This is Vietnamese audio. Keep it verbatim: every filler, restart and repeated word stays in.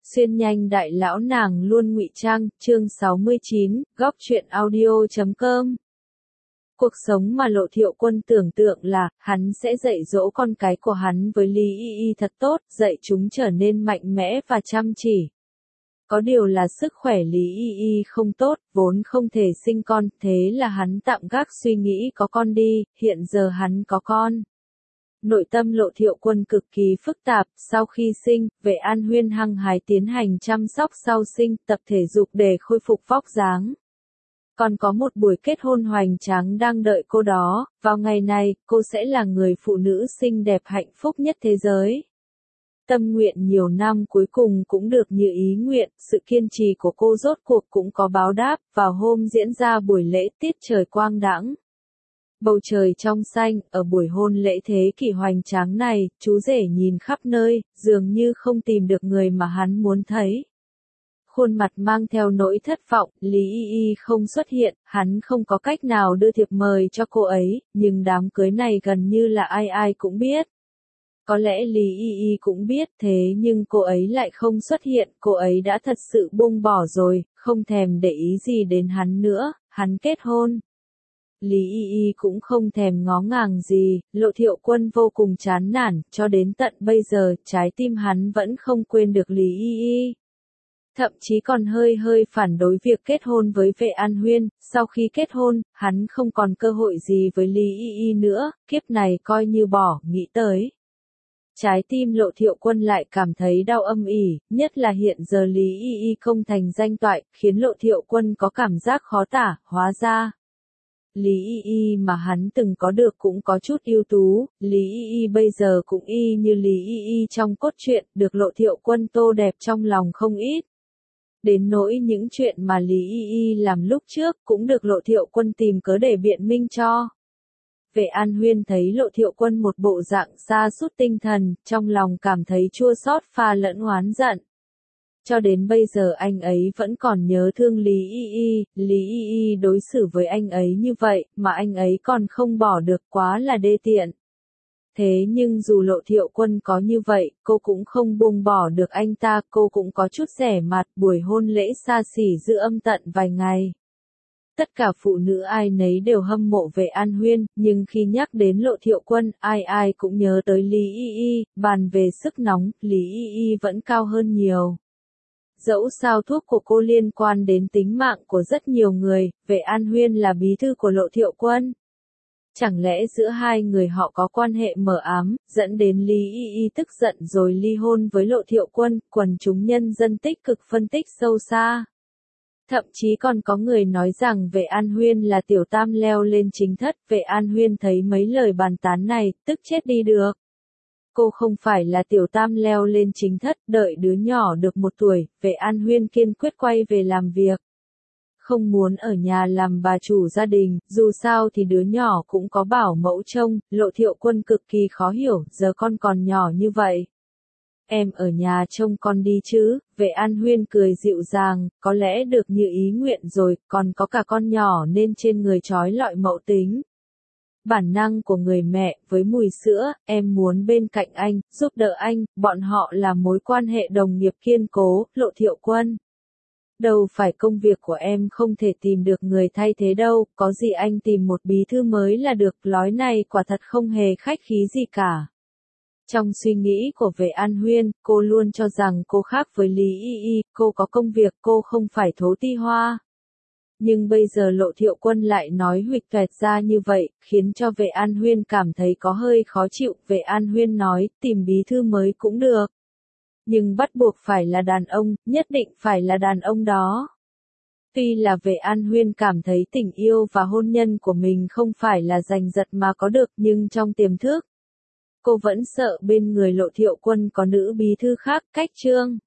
Xuyên nhanh đại lão nàng luôn ngụy trang, chương sáu mươi chín, góc truyện audio chấm com. Cuộc sống mà Lộ Thiệu Quân tưởng tượng là, hắn sẽ dạy dỗ con cái của hắn với Lý Y Y thật tốt, dạy chúng trở nên mạnh mẽ và chăm chỉ. Có điều là sức khỏe Lý Y Y không tốt, vốn không thể sinh con, thế là hắn tạm gác suy nghĩ có con đi, hiện giờ hắn có con. Nội tâm Lộ Thiệu Quân cực kỳ phức tạp, sau khi sinh, Vệ An Huyên hăng hái tiến hành chăm sóc sau sinh, tập thể dục để khôi phục vóc dáng. Còn có một buổi kết hôn hoành tráng đang đợi cô đó, vào ngày này, cô sẽ là người phụ nữ xinh đẹp hạnh phúc nhất thế giới. Tâm nguyện nhiều năm cuối cùng cũng được như ý nguyện, sự kiên trì của cô rốt cuộc cũng có báo đáp, vào hôm diễn ra buổi lễ tiết trời quang đãng. Bầu trời trong xanh, ở buổi hôn lễ thế kỷ hoành tráng này, chú rể nhìn khắp nơi, dường như không tìm được người mà hắn muốn thấy. Khuôn mặt mang theo nỗi thất vọng, Lý Y Y không xuất hiện, hắn không có cách nào đưa thiệp mời cho cô ấy, nhưng đám cưới này gần như là ai ai cũng biết. Có lẽ Lý Y Y cũng biết thế nhưng cô ấy lại không xuất hiện, cô ấy đã thật sự buông bỏ rồi, không thèm để ý gì đến hắn nữa, hắn kết hôn. Lý Y Y cũng không thèm ngó ngàng gì, Lộ Thiệu Quân vô cùng chán nản, cho đến tận bây giờ, trái tim hắn vẫn không quên được Lý Y Y. Thậm chí còn hơi hơi phản đối việc kết hôn với Vệ An Huyên, sau khi kết hôn, hắn không còn cơ hội gì với Lý Y Y nữa, kiếp này coi như bỏ, nghĩ tới. Trái tim Lộ Thiệu Quân lại cảm thấy đau âm ỉ, nhất là hiện giờ Lý Y Y không thành danh toại, khiến Lộ Thiệu Quân có cảm giác khó tả, hóa ra. Lý Y Y mà hắn từng có được cũng có chút ưu tú, Lý Y Y bây giờ cũng y như Lý Y Y trong cốt truyện, được Lộ Thiệu Quân tô đẹp trong lòng không ít. Đến nỗi những chuyện mà Lý Y Y làm lúc trước cũng được Lộ Thiệu Quân tìm cớ để biện minh cho. Vệ An Huyên thấy Lộ Thiệu Quân một bộ dạng sa sút tinh thần, trong lòng cảm thấy chua xót pha lẫn oán giận. Cho đến bây giờ anh ấy vẫn còn nhớ thương Lý Y Y, Lý Y Y đối xử với anh ấy như vậy, mà anh ấy còn không bỏ được, quá là đê tiện. Thế nhưng dù Lộ Thiệu Quân có như vậy, cô cũng không buông bỏ được anh ta, cô cũng có chút rẻ mặt, buổi hôn lễ xa xỉ giữ âm tận vài ngày. Tất cả phụ nữ ai nấy đều hâm mộ Vệ An Huyên, nhưng khi nhắc đến Lộ Thiệu Quân, ai ai cũng nhớ tới Lý Y Y, bàn về sức nóng, Lý Y Y vẫn cao hơn nhiều. Dẫu sao thuốc của cô liên quan đến tính mạng của rất nhiều người, Vệ An Huyên là bí thư của Lộ Thiệu Quân. Chẳng lẽ giữa hai người họ có quan hệ mờ ám, dẫn đến Lý Y Y tức giận rồi ly hôn với Lộ Thiệu Quân, quần chúng nhân dân tích cực phân tích sâu xa. Thậm chí còn có người nói rằng Vệ An Huyên là tiểu tam leo lên chính thất, Vệ An Huyên thấy mấy lời bàn tán này, tức chết đi được. Cô không phải là tiểu tam leo lên chính thất, đợi đứa nhỏ được một tuổi, Vệ An Huyên kiên quyết quay về làm việc. Không muốn ở nhà làm bà chủ gia đình, dù sao thì đứa nhỏ cũng có bảo mẫu trông, Lộ Thiệu Quân cực kỳ khó hiểu, giờ con còn nhỏ như vậy. Em ở nhà trông con đi chứ, Vệ An Huyên cười dịu dàng, có lẽ được như ý nguyện rồi, còn có cả con nhỏ nên trên người trói lọi mẫu tính. Bản năng của người mẹ, với mùi sữa, em muốn bên cạnh anh, giúp đỡ anh, bọn họ là mối quan hệ đồng nghiệp kiên cố, Lộ Thiệu Quân. Đâu phải công việc của em không thể tìm được người thay thế đâu, có gì anh tìm một bí thư mới là được, lối này quả thật không hề khách khí gì cả. Trong suy nghĩ của Vệ An Huyên, cô luôn cho rằng cô khác với Lý Y Y, cô có công việc, cô không phải thố ti hoa. Nhưng bây giờ Lộ Thiệu Quân lại nói huỵch toẹt ra như vậy, khiến cho Vệ An Huyên cảm thấy có hơi khó chịu. Vệ An Huyên nói, tìm bí thư mới cũng được. Nhưng bắt buộc phải là đàn ông, nhất định phải là đàn ông đó. Tuy là Vệ An Huyên cảm thấy tình yêu và hôn nhân của mình không phải là giành giật mà có được, nhưng trong tiềm thức, cô vẫn sợ bên người Lộ Thiệu Quân có nữ bí thư khác, cách trương.